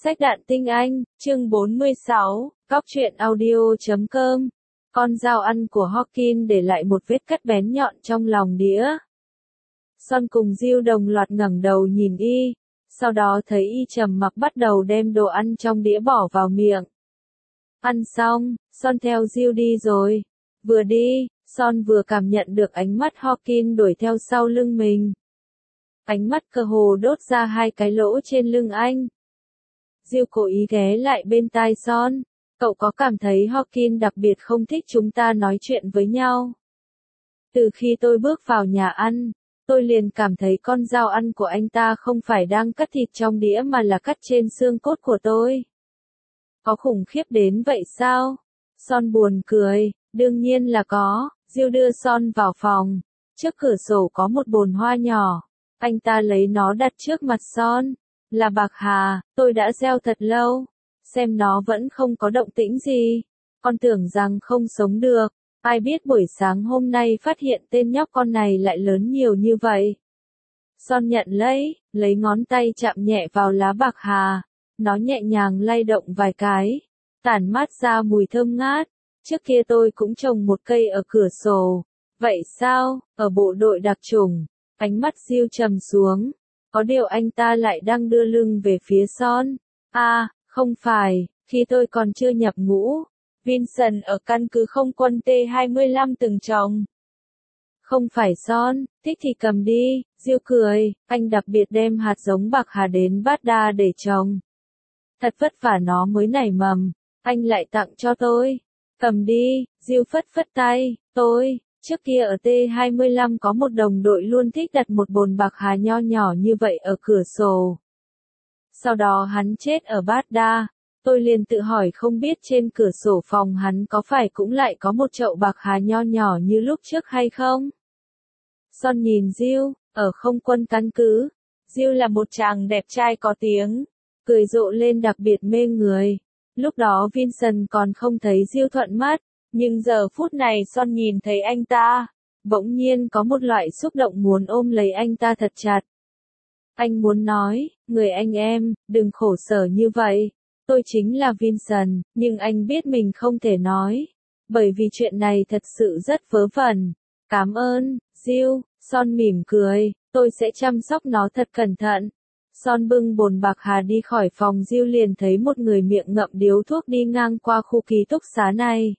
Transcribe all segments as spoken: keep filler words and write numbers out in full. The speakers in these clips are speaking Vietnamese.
Sách đạn tinh anh, chương bốn mươi sáu, Cóc truyện audio chấm com. Con dao ăn của Hawkins để lại một vết cắt bén nhọn trong lòng đĩa. Son cùng Jill đồng loạt ngẩng đầu nhìn y, sau đó thấy y trầm mặc bắt đầu đem đồ ăn trong đĩa bỏ vào miệng. Ăn xong, Son theo Jill đi rồi. Vừa đi, Son vừa cảm nhận được ánh mắt Hawkins đuổi theo sau lưng mình. Ánh mắt cơ hồ đốt ra hai cái lỗ trên lưng anh. Jill cố ý ghé lại bên tai Son. Cậu có cảm thấy Hawkins đặc biệt không thích chúng ta nói chuyện với nhau? Từ khi tôi bước vào nhà ăn, tôi liền cảm thấy con dao ăn của anh ta không phải đang cắt thịt trong đĩa mà là cắt trên xương cốt của tôi. Có khủng khiếp đến vậy sao? Son buồn cười, đương nhiên là có. Jill đưa Son vào phòng. Trước cửa sổ có một bồn hoa nhỏ. Anh ta lấy nó đặt trước mặt Son. Là bạc hà, tôi đã gieo thật lâu. Xem nó vẫn không có động tĩnh gì. Con tưởng rằng không sống được. Ai biết buổi sáng hôm nay phát hiện tên nhóc con này lại lớn nhiều như vậy. Son nhận lấy, lấy ngón tay chạm nhẹ vào lá bạc hà. Nó nhẹ nhàng lay động vài cái. Tản mát ra mùi thơm ngát. Trước kia tôi cũng trồng một cây ở cửa sổ. Vậy sao, ở bộ đội đặc chủng? Ánh mắt Jill trầm xuống. Có điều anh ta lại đang đưa lưng về phía Son. À, không phải, khi tôi còn chưa nhập ngũ, Vincent ở căn cứ không quân T hai mươi lăm từng trồng. Không phải Son, thích thì cầm đi. Jill cười, anh đặc biệt đem hạt giống bạc hà đến Baghdad để trồng. Thật vất vả nó mới nảy mầm, anh lại tặng cho tôi. Cầm đi. Jill phất phất tay, tôi. Trước kia ở T hai mươi lăm có một đồng đội luôn thích đặt một bồn bạc hà nho nhỏ như vậy ở cửa sổ. Sau đó hắn chết ở Baghdad, tôi liền tự hỏi không biết trên cửa sổ phòng hắn có phải cũng lại có một chậu bạc hà nho nhỏ như lúc trước hay không? Son nhìn Jill, ở không quân căn cứ. Jill là một chàng đẹp trai có tiếng, cười rộ lên đặc biệt mê người. Lúc đó Vincent còn không thấy Jill thuận mắt. Nhưng giờ phút này Son nhìn thấy anh ta, bỗng nhiên có một loại xúc động muốn ôm lấy anh ta thật chặt. Anh muốn nói, người anh em, đừng khổ sở như vậy. Tôi chính là Vincent, nhưng anh biết mình không thể nói. Bởi vì chuyện này thật sự rất vớ vẩn. Cảm ơn, Jill. Son mỉm cười, tôi sẽ chăm sóc nó thật cẩn thận. Son bưng bồn bạc hà đi khỏi phòng. Jill liền thấy một người miệng ngậm điếu thuốc đi ngang qua khu ký túc xá này.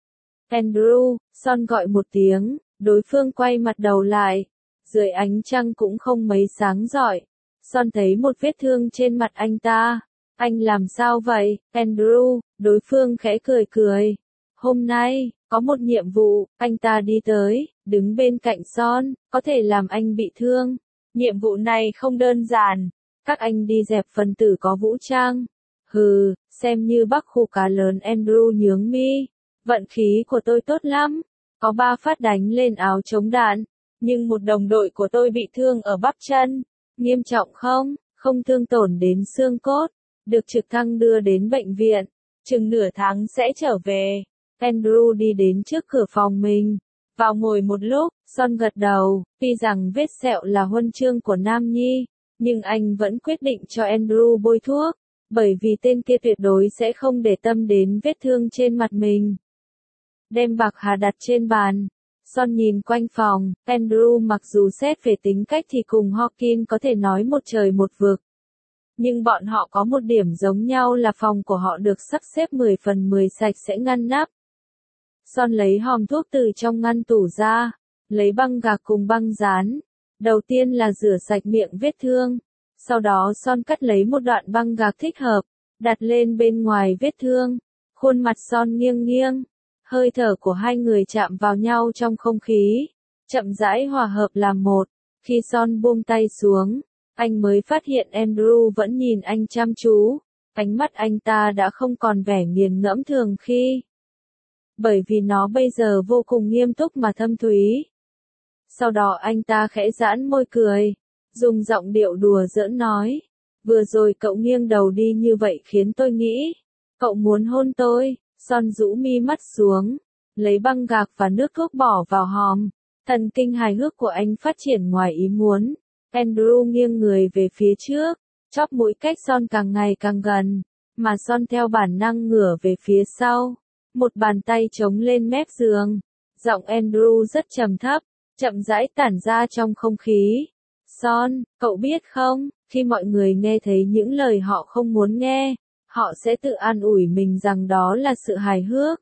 Andrew, Son gọi một tiếng, đối phương quay mặt đầu lại. Dưới ánh trăng cũng không mấy sáng rọi. Son thấy một vết thương trên mặt anh ta. Anh làm sao vậy, Andrew? Đối phương khẽ cười cười. Hôm nay, có một nhiệm vụ, anh ta đi tới, đứng bên cạnh Son, có thể làm anh bị thương. Nhiệm vụ này không đơn giản. Các anh đi dẹp phần tử có vũ trang. Hừ, xem như bắc khu cá lớn. Andrew nhướng mi. Vận khí của tôi tốt lắm, có ba phát đánh lên áo chống đạn, nhưng một đồng đội của tôi bị thương ở bắp chân. Nghiêm trọng không? Không thương tổn đến xương cốt, được trực thăng đưa đến bệnh viện, chừng nửa tháng sẽ trở về. Andrew đi đến trước cửa phòng mình, vào ngồi một lúc. Son gật đầu, tuy rằng vết sẹo là huân chương của Nam Nhi, nhưng anh vẫn quyết định cho Andrew bôi thuốc, bởi vì tên kia tuyệt đối sẽ không để tâm đến vết thương trên mặt mình. Đem bạc hà đặt trên bàn. Son nhìn quanh phòng. Andrew mặc dù xét về tính cách thì cùng Hawkins có thể nói một trời một vực. Nhưng bọn họ có một điểm giống nhau là phòng của họ được sắp xếp mười phần mười sạch sẽ ngăn nắp. Son lấy hòm thuốc từ trong ngăn tủ ra, lấy băng gạc cùng băng dán. Đầu tiên là rửa sạch miệng vết thương. Sau đó Son cắt lấy một đoạn băng gạc thích hợp, đặt lên bên ngoài vết thương. Khuôn mặt Son nghiêng nghiêng. Hơi thở của hai người chạm vào nhau trong không khí, chậm rãi hòa hợp làm một. Khi Son buông tay xuống, anh mới phát hiện Andrew vẫn nhìn anh chăm chú. Ánh mắt anh ta đã không còn vẻ nghiền ngẫm thường khi. Bởi vì nó bây giờ vô cùng nghiêm túc mà thâm thúy. Sau đó anh ta khẽ giãn môi cười, dùng giọng điệu đùa giỡn nói. Vừa rồi cậu nghiêng đầu đi như vậy khiến tôi nghĩ, cậu muốn hôn tôi. Son rũ mi mắt xuống, lấy băng gạc và nước thuốc bỏ vào hòm. Thần kinh hài hước của anh phát triển ngoài ý muốn. Andrew nghiêng người về phía trước, Chóp mũi cách Son càng ngày càng gần, mà Son theo bản năng ngửa về phía sau. Một bàn tay chống lên mép giường. Giọng Andrew rất trầm thấp, chậm rãi tản ra trong không khí. Son, cậu biết không, khi mọi người nghe thấy những lời họ không muốn nghe, họ sẽ tự an ủi mình rằng đó là sự hài hước.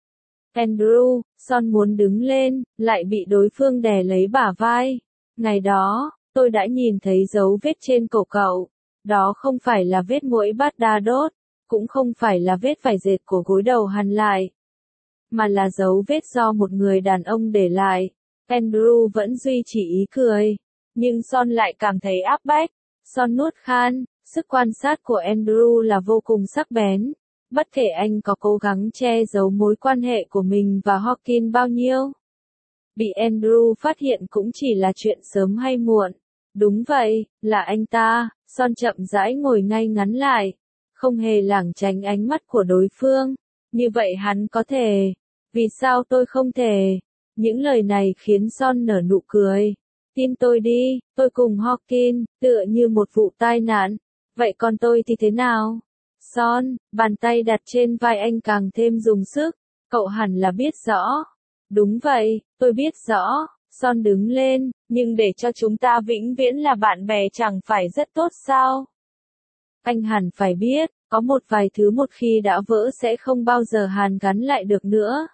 Andrew, Son muốn đứng lên, lại bị đối phương đè lấy bả vai. Ngày đó, tôi đã nhìn thấy dấu vết trên cổ cậu. Đó không phải là vết muỗi bắt đa đốt, cũng không phải là vết vải dệt của gối đầu hằn lại, mà là dấu vết do một người đàn ông để lại. Andrew vẫn duy trì ý cười, nhưng Son lại cảm thấy áp bách. Son nuốt khan, sức quan sát của Andrew là vô cùng sắc bén. Bất kể anh có cố gắng che giấu mối quan hệ của mình và Hawkins bao nhiêu, bị Andrew phát hiện cũng chỉ là chuyện sớm hay muộn. Đúng vậy, là anh ta. Son chậm rãi ngồi ngay ngắn lại, không hề lảng tránh ánh mắt của đối phương. Như vậy hắn có thể. Vì sao tôi không thể? Những lời này khiến Son nở nụ cười. Tin tôi đi, tôi cùng Hawkins, tựa như một vụ tai nạn. Vậy còn tôi thì thế nào? Son, bàn tay đặt trên vai anh càng thêm dùng sức. Cậu hẳn là biết rõ. Đúng vậy, tôi biết rõ. Son đứng lên, nhưng để cho chúng ta vĩnh viễn là bạn bè chẳng phải rất tốt sao? Anh hẳn phải biết, có một vài thứ một khi đã vỡ sẽ không bao giờ hàn gắn lại được nữa.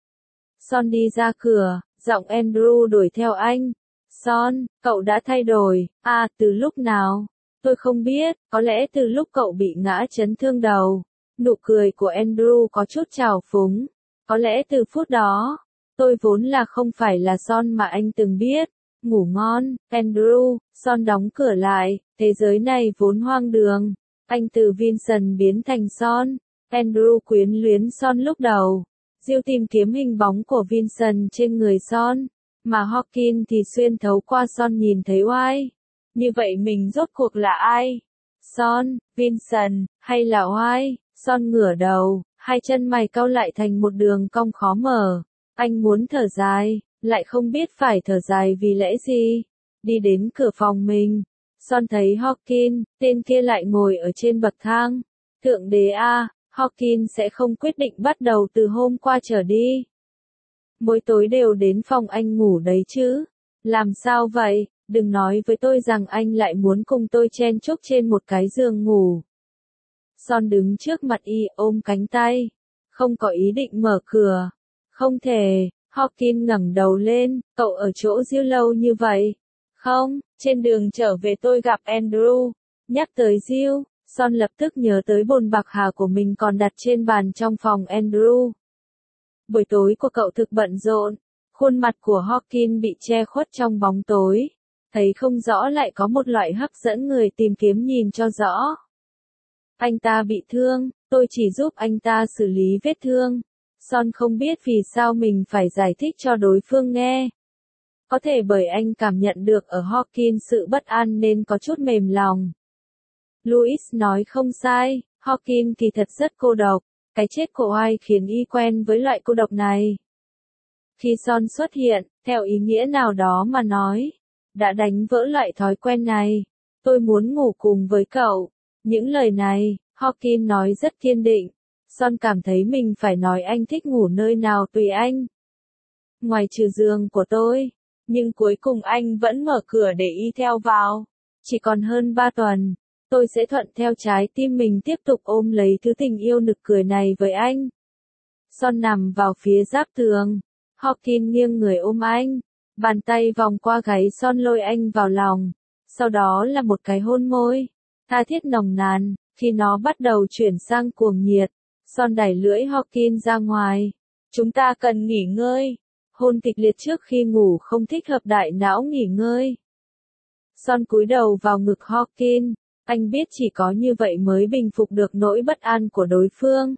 Son đi ra cửa, giọng Andrew đuổi theo anh. Son, cậu đã thay đổi. À, từ lúc nào? Tôi không biết, có lẽ từ lúc cậu bị ngã chấn thương đầu. Nụ cười của Andrew có chút trào phúng. Có lẽ từ phút đó, tôi vốn là không phải là Son mà anh từng biết. Ngủ ngon, Andrew. Son đóng cửa lại, thế giới này vốn hoang đường. Anh từ Vincent biến thành Son. Andrew quyến luyến Son lúc đầu. Diêu tìm kiếm hình bóng của Vincent trên người Son, mà Hawkins thì xuyên thấu qua Son nhìn thấy oai. Như vậy mình rốt cuộc là ai? Son, Vincent, hay là oai? Son ngửa đầu, hai chân mày cau lại thành một đường cong khó mở. Anh muốn thở dài, lại không biết phải thở dài vì lẽ gì. Đi đến cửa phòng mình, Son thấy Hawkins, tên kia lại ngồi ở trên bậc thang. Thượng đế a, Hawkins sẽ không quyết định bắt đầu từ hôm qua trở đi. Mỗi tối đều đến phòng anh ngủ đấy chứ. Làm sao vậy? Đừng nói với tôi rằng anh lại muốn cùng tôi chen chúc trên một cái giường ngủ. Son đứng trước mặt y ôm cánh tay. Không có ý định mở cửa. Không thể. Hawkins ngẩng đầu lên. Cậu ở chỗ Diêu lâu như vậy? Không, trên đường trở về tôi gặp Andrew. Nhắc tới Diêu, Son lập tức nhớ tới bồn bạc hà của mình còn đặt trên bàn trong phòng Andrew. Buổi tối của cậu thực bận rộn. Khuôn mặt của Hawkins bị che khuất trong bóng tối. Thấy không rõ lại có một loại hấp dẫn người tìm kiếm nhìn cho rõ. Anh ta bị thương, tôi chỉ giúp anh ta xử lý vết thương. Son không biết vì sao mình phải giải thích cho đối phương nghe. Có thể bởi anh cảm nhận được ở Hawkins sự bất an nên có chút mềm lòng. Louis nói không sai, Hawkins kỳ thật rất cô độc. Cái chết của Oai khiến y quen với loại cô độc này. Khi Son xuất hiện, theo ý nghĩa nào đó mà nói, đã đánh vỡ loại thói quen này. Tôi muốn ngủ cùng với cậu. Những lời này, Hawkins nói rất kiên định. Son cảm thấy mình phải nói anh thích ngủ nơi nào tùy anh. Ngoài trừ giường của tôi. Nhưng cuối cùng anh vẫn mở cửa để y theo vào. Chỉ còn hơn ba tuần, tôi sẽ thuận theo trái tim mình tiếp tục ôm lấy thứ tình yêu nực cười này với anh. Son nằm vào phía giáp tường. Hawkins nghiêng người ôm anh. Bàn tay vòng qua gáy Son lôi anh vào lòng. Sau đó là một cái hôn môi. Tha thiết nồng nàn. Khi nó bắt đầu chuyển sang cuồng nhiệt, Son đẩy lưỡi Hawkins ra ngoài. Chúng ta cần nghỉ ngơi. Hôn kịch liệt trước khi ngủ không thích hợp đại não nghỉ ngơi. Son cúi đầu vào ngực Hawkins. Anh biết chỉ có như vậy mới bình phục được nỗi bất an của đối phương.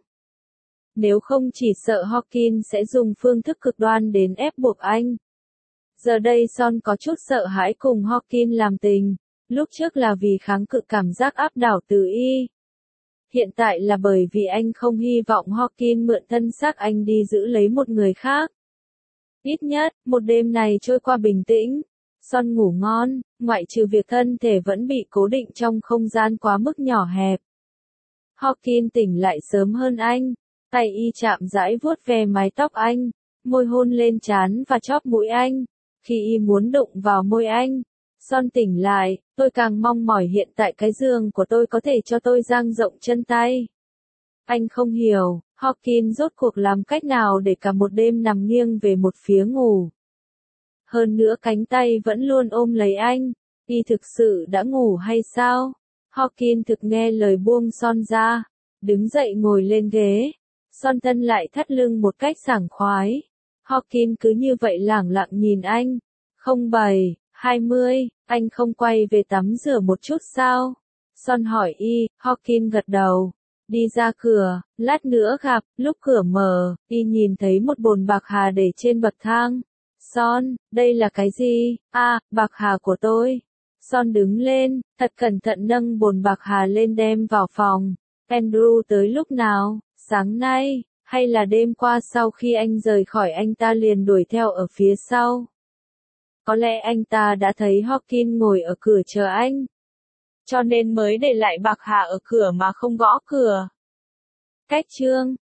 Nếu không chỉ sợ Hawkins sẽ dùng phương thức cực đoan đến ép buộc anh. Giờ đây Son có chút sợ hãi cùng Hawkins làm tình. Lúc trước là vì kháng cự cảm giác áp đảo từ y. Hiện tại là bởi vì anh không hy vọng Hawkins mượn thân xác anh đi giữ lấy một người khác. Ít nhất, một đêm này trôi qua bình tĩnh. Son ngủ ngon, ngoại trừ việc thân thể vẫn bị cố định trong không gian quá mức nhỏ hẹp. Hawkins tỉnh lại sớm hơn anh, tay y chạm rãi vuốt ve mái tóc anh, môi hôn lên trán và chóp mũi anh. Khi y muốn đụng vào môi anh, Son tỉnh lại, tôi càng mong mỏi hiện tại cái giường của tôi có thể cho tôi dang rộng chân tay. Anh không hiểu, Hawkins rốt cuộc làm cách nào để cả một đêm nằm nghiêng về một phía ngủ. Hơn nữa cánh tay vẫn luôn ôm lấy anh, y thực sự đã ngủ hay sao? Hawkins thực nghe lời buông Son ra, đứng dậy ngồi lên ghế. Son thân lại thắt lưng một cách sảng khoái. Hawkins cứ như vậy lẳng lặng nhìn anh. Không bảy, hai mươi, anh không quay về tắm rửa một chút sao? Son hỏi y, Hawkins gật đầu. Đi ra cửa, lát nữa gặp, lúc cửa mở, y nhìn thấy một bồn bạc hà để trên bậc thang. Son, đây là cái gì? À, bạc hà của tôi. Son đứng lên, thật cẩn thận nâng bồn bạc hà lên đem vào phòng. Andrew tới lúc nào? Sáng nay, hay là đêm qua sau khi anh rời khỏi anh ta liền đuổi theo ở phía sau? Có lẽ anh ta đã thấy Hawkins ngồi ở cửa chờ anh, cho nên mới để lại bạc hà ở cửa mà không gõ cửa. Cách chương